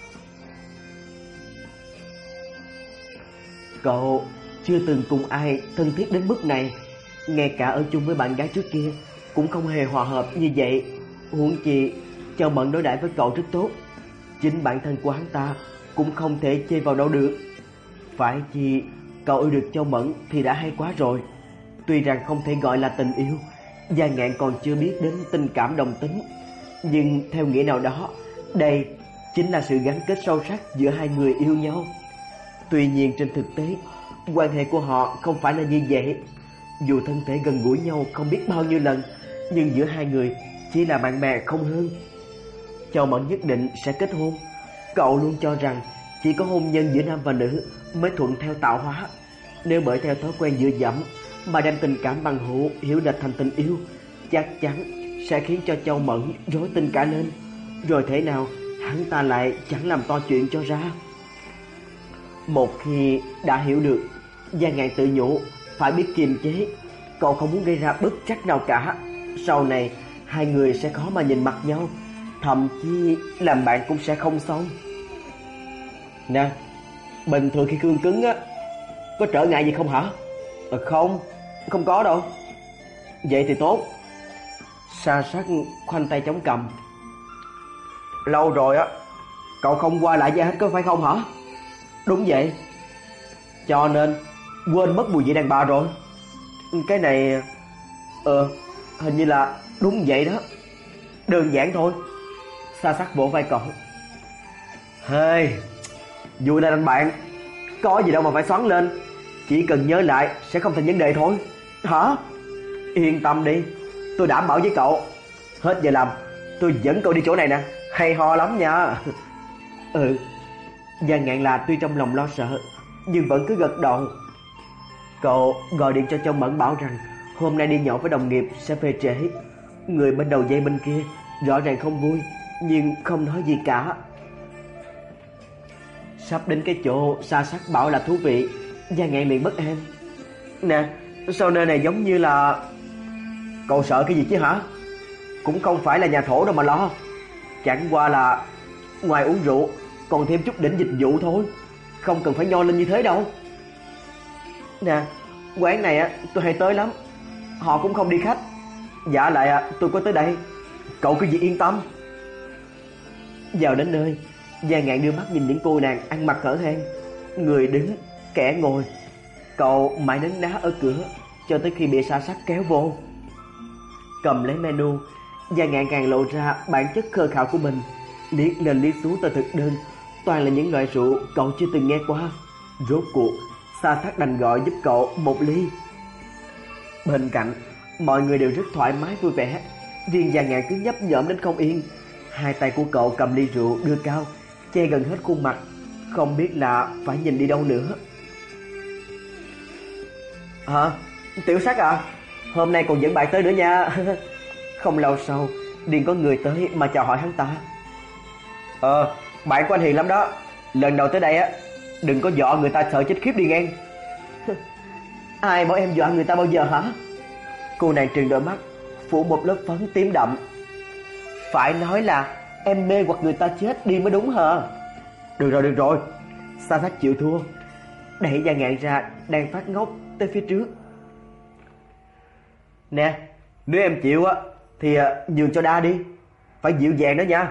Cậu chưa từng cùng ai thân thiết đến mức này, ngay cả ở chung với bạn gái trước kia cũng không hề hòa hợp như vậy. Huống chi Châu Mẫn đối đãi với cậu rất tốt, chính bản thân của hắn ta cũng không thể chê vào đâu được. Phải chi cậu yêu được Châu Mẫn thì đã hay quá rồi. Tuy rằng không thể gọi là tình yêu, Gia Ngạn còn chưa biết đến tình cảm đồng tính, nhưng theo nghĩa nào đó, đây chính là sự gắn kết sâu sắc giữa hai người yêu nhau. Tuy nhiên trên thực tế, quan hệ của họ không phải là như vậy. Dù thân thể gần gũi nhau không biết bao nhiêu lần, nhưng giữa hai người chỉ là bạn bè không hơn. Châu Mẫn nhất định sẽ kết hôn. Cậu luôn cho rằng chỉ có hôn nhân giữa nam và nữ mới thuận theo tạo hóa. Nếu bởi theo thói quen dựa dẫm mà đem tình cảm bằng hữu hiểu lệch thành tình yêu, chắc chắn sẽ khiến cho Châu Mẫn rối tinh cả lên. Rồi thế nào hắn ta lại chẳng làm to chuyện cho ra. Một khi đã hiểu được, Gia Ngạn tự nhủ phải biết kiềm chế. Cậu không muốn gây ra bất trắc nào cả. Sau này hai người sẽ khó mà nhìn mặt nhau, thậm chí làm bạn cũng sẽ không xong. Nè, bình thường khi cương cứng á, có trở ngại gì không hả? À, không, không có đâu. Vậy thì tốt. Sa Sắc khoanh tay chống cằm. Lâu rồi á, cậu không qua lại với ai hết có phải không hả? Đúng vậy. Cho nên quên mất mùi vị đàn bà rồi. Cái này Ờ hình như là đúng vậy đó. Đơn giản thôi. Sa Sắc vỗ vai cậu. Hey, vui là anh bạn, có gì đâu mà phải xoắn lên. Chỉ cần nhớ lại sẽ không thành vấn đề thôi. Hả? Yên tâm đi, tôi đảm bảo với cậu, hết giờ làm tôi dẫn cậu đi chỗ này nè, hay ho lắm nha. Ừ. Gia Ngạn là tuy trong lòng lo sợ nhưng vẫn cứ gật đầu. Cậu gọi điện cho Châu Mẫn bảo rằng hôm nay đi nhậu với đồng nghiệp sẽ về trễ. Người bên đầu dây bên kia rõ ràng không vui nhưng không nói gì cả. Sắp đến cái chỗ Sa Sắc bảo là thú vị, Gia Ngạn liền bất an. Nè, sao nơi này giống như là... Cậu sợ cái gì chứ hả? Cũng không phải là nhà thổ đâu mà lo. Chẳng qua là ngoài uống rượu còn thêm chút đỉnh dịch vụ thôi, không cần phải nho lên như thế đâu. Nè, quán này á tôi hay tới lắm, họ cũng không đi khách. Dạ lại tôi có tới đây, cậu cứ việc yên tâm. Vào đến nơi, Gia Ngạn đưa mắt nhìn những cô nàng ăn mặc hở hang, người đứng kẻ ngồi. Cậu mãi nấn ná ở cửa cho tới khi bị Sa Sắc kéo vô. Cầm lấy menu, Gia Ngạn càng lộ ra bản chất khờ khạo của mình. Liếc lên liếc xuống tờ thực đơn toàn là những loại rượu cậu chưa từng nghe qua. Rốt cuộc Sa Sắc đành gọi giúp cậu một ly. Bên cạnh mọi người đều rất thoải mái vui vẻ, riêng Gia Ngạn cứ nhấp nhổm đến không yên. Hai tay của cậu cầm ly rượu đưa cao, che gần hết khuôn mặt, không biết là phải nhìn đi đâu nữa. Hả? Tiểu Sắc à? Hôm nay còn dẫn bạn tới nữa nha. Không lâu sau liền có người tới mà chào hỏi hắn ta. Ờ, bạn của anh hiền lắm đó. Lần đầu tới đây á, đừng có dọa người ta sợ chết khiếp đi ngang. Ai bảo em dọa người ta bao giờ hả? Cô nàng trừng đôi mắt, phủ một lớp phấn tím đậm. Phải nói là em mê hoặc người ta chết đi mới đúng hả? Được rồi, được rồi. Sa Sắc chịu thua, đẩy Gia Ngạn ra đang phát ngốc tới phía trước. Nè, nếu em chịu á thì nhường cho Đa đi, phải dịu dàng đó nha.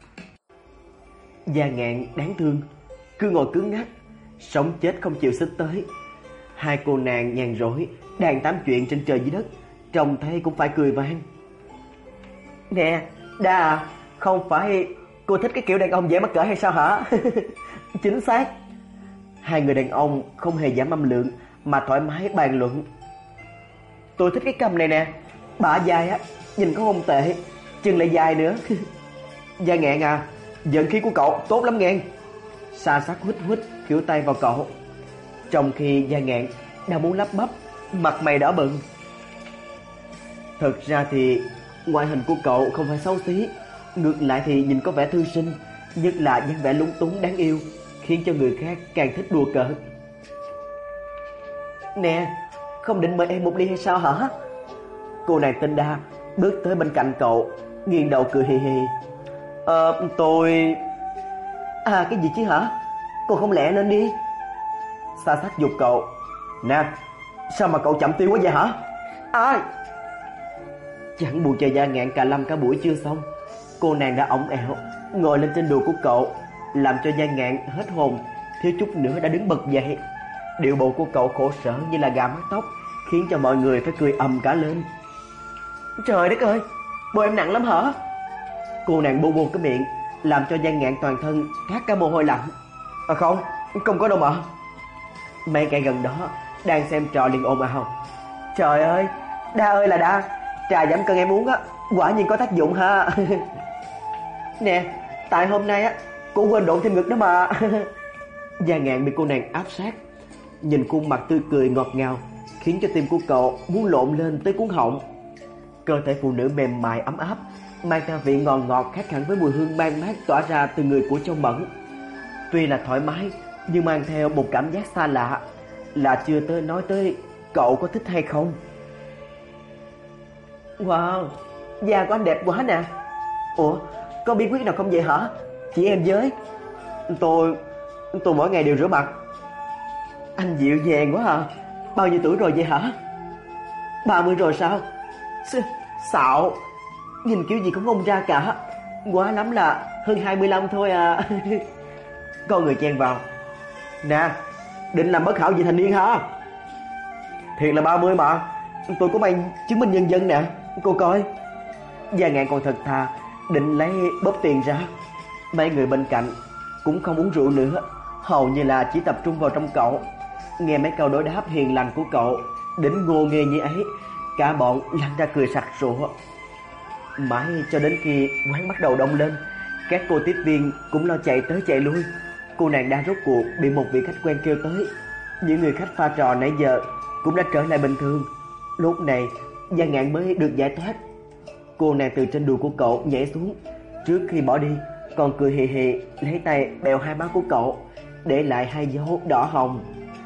Gia Ngạn đáng thương, cứ ngồi cứng ngắc, sống chết không chịu xích tới. Hai cô nàng nhàn rỗi đang tám chuyện trên trời dưới đất, trông thấy cũng phải cười vang. Nè, Đa à, không phải cô thích cái kiểu đàn ông dễ mắc cỡ hay sao hả? Chính xác. Hai người đàn ông không hề giảm âm lượng mà thoải mái bàn luận. Tôi thích cái cầm này nè, bả dài á, nhìn có không tệ, chân lại dài nữa. Gia Ngạn à, vận khí của cậu tốt lắm nghe. Sa Sắc huýt huýt khỉu tay vào cậu, trong khi Gia Ngạn đang muốn lắp bắp, mặt mày đỏ bừng. Thật ra thì ngoại hình của cậu không phải xấu xí, ngược lại thì nhìn có vẻ thư sinh, nhất là dáng vẻ lúng túng đáng yêu, khiến cho người khác càng thích đùa cợt. Nè, không định mời em một ly hay sao hả? Cô nàng tên Đa bước tới bên cạnh cậu, nghiêng đầu cười hì hì. Ờ, tôi... À, cái gì chứ hả? Cô không lẹ lên đi. Sa Sắc giục cậu. Nè, sao mà cậu chậm tiêu quá vậy hả? Ai? Chẳng buồn chờ Gia Ngạn cà lâm cả buổi chưa xong, cô nàng đã ổng ẹo ngồi lên trên đùi của cậu, làm cho Gia Ngạn hết hồn, thiếu chút nữa đã đứng bật dậy. Điệu bộ của cậu khổ sở như là gà mắc tóc, khiến cho mọi người phải cười ầm cả lên. Trời đất ơi, bộ em nặng lắm hả? Cô nàng bu bu cái miệng, làm cho Gia Ngạn toàn thân thác cả mồ hôi lạnh. À không, không có đâu mà. Mấy kẻ gần đó đang xem trò liền ồn ào. Trời ơi, Đa ơi là Đa, trà giảm cân em uống á, quả nhiên có tác dụng ha. Nè, tại hôm nay á, cô quên độn thêm ngực đó mà. Gia Ngạn bị cô nàng áp sát, nhìn khuôn mặt tươi cười ngọt ngào, khiến cho tim của cậu muốn lộn lên tới cuống họng. Cơ thể phụ nữ mềm mại ấm áp, mang theo vị ngọt ngọt khác hẳn với mùi hương man mát tỏa ra từ người của Châu Mẫn. Tuy là thoải mái nhưng mang theo một cảm giác xa lạ, là chưa tới nói tới cậu có thích hay không. Wow, da của anh đẹp quá nè. Ủa, có bí quyết nào không vậy hả? Chị em với. Tôi Tôi mỗi ngày đều rửa mặt. Anh dịu dàng quá hả? Bao nhiêu tuổi rồi vậy hả? Ba mươi rồi sao? S- Xạo, nhìn kiểu gì cũng không ra cả. Quá lắm là hơn hai mươi lăm thôi à. Con người chen vào. Nè, định làm bất hảo vị thành niên hả? Thiệt là ba mươi mà. Tôi có mang chứng minh nhân dân nè, cô coi. Gia Ngạn còn thật thà định lấy bóp tiền ra. Mấy người bên cạnh cũng không uống rượu nữa, hầu như là chỉ tập trung vào trong cậu. Nghe mấy câu đối đáp hiền lành của cậu, đỉnh ngô nghê như ấy, cả bọn lăn ra cười sặc sụa. Mãi cho đến khi quán bắt đầu đông lên, các cô tiếp viên cũng lo chạy tới chạy lui. Cô nàng đã rốt cuộc bị một vị khách quen kêu tới. Những người khách pha trò nãy giờ cũng đã trở lại bình thường. Lúc này Gia Ngạn mới được giải thoát. Cô nàng từ trên đùi của cậu nhảy xuống, trước khi bỏ đi còn cười hì hì lấy tay bèo hai má của cậu, để lại hai dấu đỏ hồng.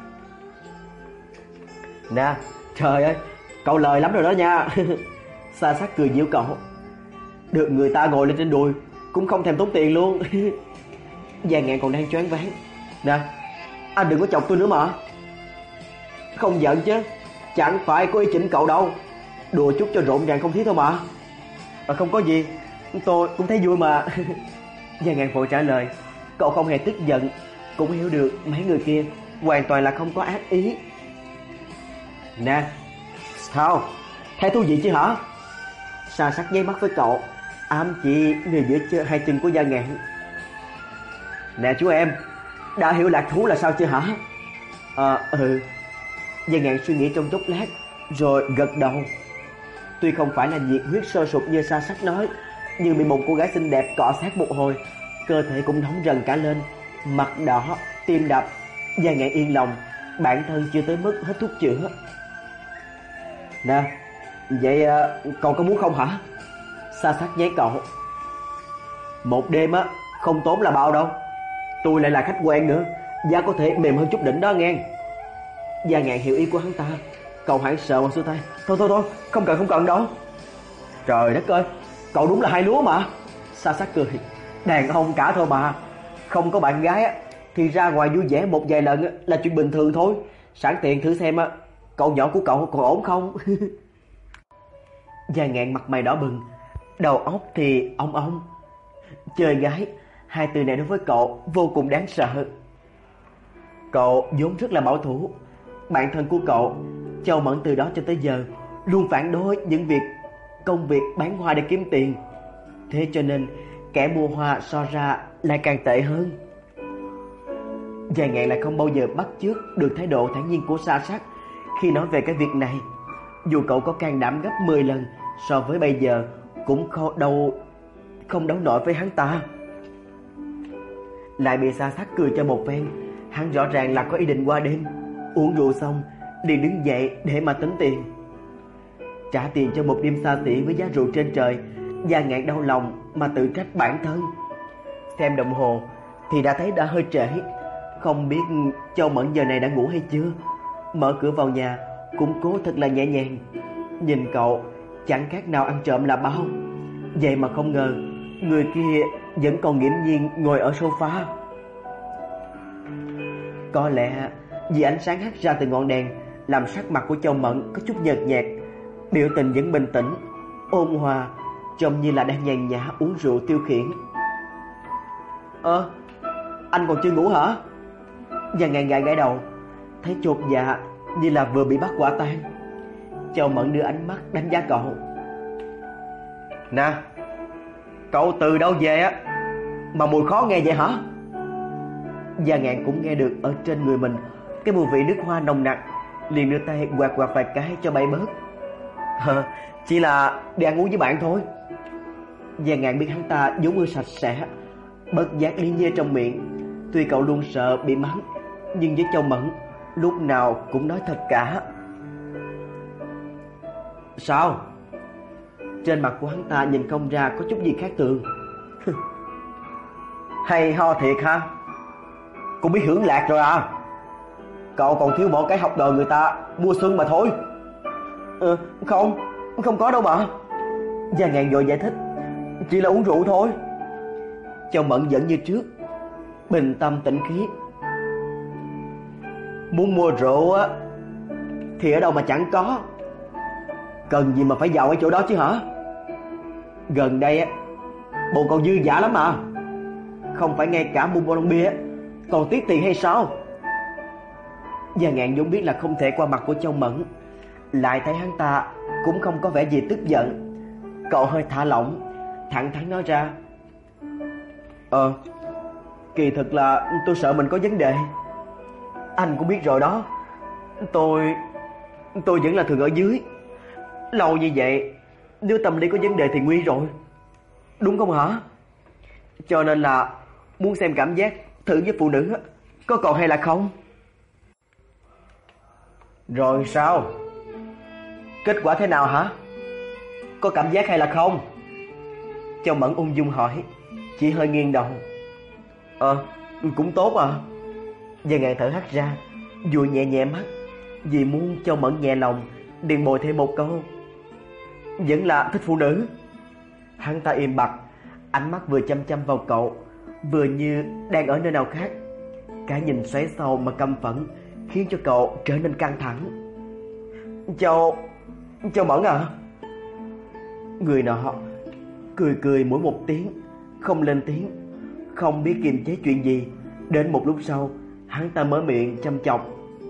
Nè, trời ơi, cậu lời lắm rồi đó nha. Sa Sát cười giễu cậu. Được người ta ngồi lên trên đùi cũng không thèm tốn tiền luôn. Gia Ngạn còn đang choáng váng. Nè, anh đừng có chọc tôi nữa mà. Không giận chứ, chẳng phải có ý chỉnh cậu đâu, đùa chút cho rộn ràng không khí thôi mà. À, không có gì, tôi cũng thấy vui mà. Gia Ngạn vội trả lời. Cậu không hề tức giận, cũng hiểu được mấy người kia hoàn toàn là không có ác ý. Nè, sao, thấy thú vị chứ hả? Sa Sát nháy mắt với cậu, ám chỉ người giữa chơi hai chân của Gia Ngạn. Nè chú em, đã hiểu lạc thú là sao chưa hả? À, ừ. Gia Ngạn suy nghĩ trong chốc lát rồi gật đầu. Tuy không phải là nhiệt huyết sôi sục như Sa Sát nói, nhưng bị một cô gái xinh đẹp cọ sát một hồi, cơ thể cũng nóng rần cả lên, mặt đỏ, tim đập. Gia Ngạn yên lòng, bản thân chưa tới mức hết thuốc chữa. Nè, vậy cậu có muốn không hả? Sa Sát nháy cậu. Một đêm á, không tốn là bao đâu. Tôi lại là khách quen nữa, giá có thể mềm hơn chút đỉnh đó nghe. Gia Ngạn hiểu ý của hắn ta, cậu hoảng sợ mà xua tay. Thôi thôi thôi, không cần không cần đâu. Trời đất ơi, cậu đúng là hai lúa mà. Sa Sát cười. Đàn ông cả thôi mà, không có bạn gái á thì ra ngoài vui vẻ một vài lần là chuyện bình thường thôi. Sẵn tiện thử xem á, cậu nhỏ của cậu còn ổn không? Gia Ngạn mặt mày đỏ bừng, đầu óc thì ong ong. Chơi gái, hai từ này đối với cậu vô cùng đáng sợ. Cậu vốn rất là bảo thủ. Bạn thân của cậu, Châu Mẫn, từ đó cho tới giờ luôn phản đối những việc công việc bán hoa để kiếm tiền. Thế cho nên kẻ mua hoa so ra lại càng tệ hơn. Gia Ngạn lại không bao giờ bắt chước được thái độ thản nhiên của Sa Sát khi nói về cái việc này. Dù cậu có can đảm gấp mười lần so với bây giờ, cũng không đâu không đấu nổi với hắn ta. Lại bị Sa Sát cười cho một phen. Hắn rõ ràng là có ý định qua đêm. Uống rượu xong liền đứng dậy để mà tính tiền. Trả tiền cho một đêm xa xỉ với giá rượu trên trời, Gia Ngạn đau lòng mà tự trách bản thân. Xem đồng hồ thì đã thấy đã hơi trễ. Không biết Châu Mẫn giờ này đã ngủ hay chưa. Mở cửa vào nhà cũng cố thật là nhẹ nhàng. Nhìn cậu chẳng khác nào ăn trộm là bao. Vậy mà không ngờ người kia vẫn còn nghiễm nhiên ngồi ở sofa. Có lẽ vì ánh sáng hắt ra từ ngọn đèn làm sắc mặt của Châu Mẫn có chút nhợt nhạt, biểu tình vẫn bình tĩnh, ôn hòa, trông như là đang nhàn nhã uống rượu tiêu khiển. Ơ, anh còn chưa ngủ hả? Gia Ngạn gãi gãi đầu, thấy chột dạ như là vừa bị bắt quả tang. Châu Mẫn đưa ánh mắt đánh giá cậu. Nè, cậu từ đâu về á mà mùi khó nghe vậy hả? Gia Ngạn cũng nghe được ở trên người mình cái mùi vị nước hoa nồng nặc, liền đưa tay quạt quạt vài cái cho bay bớt. Hờ, chỉ là đi ăn uống với bạn thôi. Gia Ngạn biết hắn ta vốn mưa sạch sẽ, bất giác liếm nhê trong miệng. Tuy cậu luôn sợ bị mắng, nhưng với Châu Mẫn lúc nào cũng nói thật cả. Sao? Trên mặt của hắn ta nhìn không ra có chút gì khác thường. Hay ho thiệt ha, cũng biết hưởng lạc rồi à? Cậu còn thiếu mỗi cái học đời người ta mua xuân mà thôi. Ừ, không, không có đâu mà. Gia Ngạn vội giải thích, chỉ là uống rượu thôi. Châu Mẫn vẫn như trước, bình tâm tĩnh khí. Muốn mua rượu á thì ở đâu mà chẳng có, cần gì mà phải giàu ở chỗ đó chứ hả? Gần đây á bụng còn dư dả lắm mà, không phải ngay cả mua một lon bia còn tiếc tiền hay sao? Gia Ngạn vốn biết là không thể qua mặt của Châu Mẫn, lại thấy hắn ta cũng không có vẻ gì tức giận. Cậu hơi thả lỏng, thẳng thắn nói ra, Ờ, kỳ thực là tôi sợ mình có vấn đề. Anh cũng biết rồi đó, Tôi Tôi vẫn là thường ở dưới. Lâu như vậy Nếu tâm lý có vấn đề thì nguy rồi, đúng không hả? Cho nên là muốn xem cảm giác thử với phụ nữ có còn hay là không. Rồi sao? Kết quả thế nào hả? Có cảm giác hay là không? Châu Mẫn ung dung hỏi, chỉ hơi nghiêng đầu. Ờ, cũng tốt à. Giang Ngạn thở hắt ra, dụi nhẹ nhẹ mắt, vì muốn Châu Mẫn nhẹ lòng, điền bồi thêm một câu. Vẫn là thích phụ nữ. Hắn ta im bặt, ánh mắt vừa chăm chăm vào cậu, vừa như đang ở nơi nào khác. Cái nhìn xoáy sâu mà căm phẫn khiến cho cậu trở nên căng thẳng. Châu... Châu Mẫn à? Người nọ cười cười mỗi một tiếng, không lên tiếng, không biết kiềm chế chuyện gì. Đến một lúc sau, hắn ta mở miệng chăm chọc.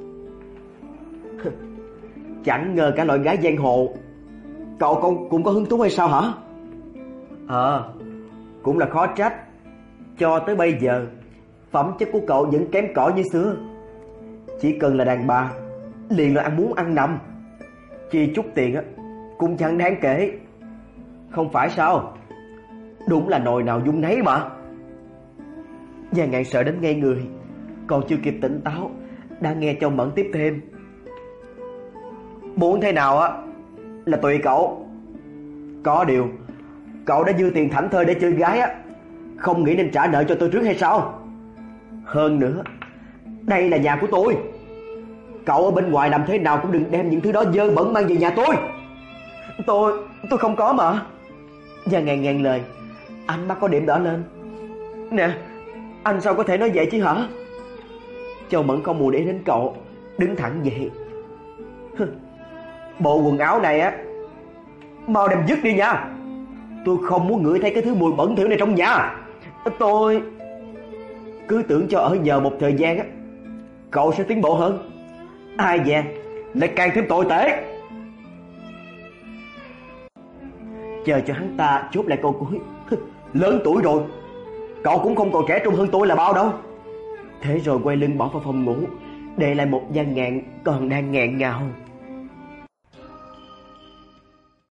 Chẳng ngờ cả loại gái giang hồ cậu con cũng có hứng thú hay sao hả? Ờ, à, cũng là khó trách. Cho tới bây giờ phẩm chất của cậu vẫn kém cỏi như xưa. Chỉ cần là đàn bà liền là ăn muốn ăn nằm, chi chút tiền á cũng chẳng đáng kể, không phải sao? Đúng là nồi nào dung nấy mà. Giang Ngạn sợ đến ngây người, còn chưa kịp tỉnh táo đã nghe Châu Mẫn tiếp thêm. Muốn thế nào á là tùy cậu. Có điều cậu đã dư tiền thảnh thơi để chơi gái á, không nghĩ nên trả nợ cho tôi trước hay sao? Hơn nữa, đây là nhà của tôi. Cậu ở bên ngoài làm thế nào cũng đừng đem những thứ đó dơ bẩn mang về nhà tôi. Tôi, tôi không có mà. Giang Ngạn ngàn lời, ánh mắt có điểm đỏ lên. Nè, anh sao có thể nói vậy chứ hả? Châu Mẫn không buồn để đến cậu, đứng thẳng dậy. Bộ quần áo này á, mau đem dứt đi nha. Tôi không muốn ngửi thấy cái thứ mùi bẩn thỉu này trong nhà. Tôi cứ tưởng cho ở nhờ một thời gian á, cậu sẽ tiến bộ hơn. Ai dè lại càng thêm tồi tệ. Chờ cho hắn ta chốt lại câu cuối. Lớn tuổi rồi, cậu cũng không còn trẻ trung hơn tôi là bao đâu. Thế rồi quay lưng bỏ vào phòng ngủ, để lại một Giang Ngạn còn đang nghẹn ngào.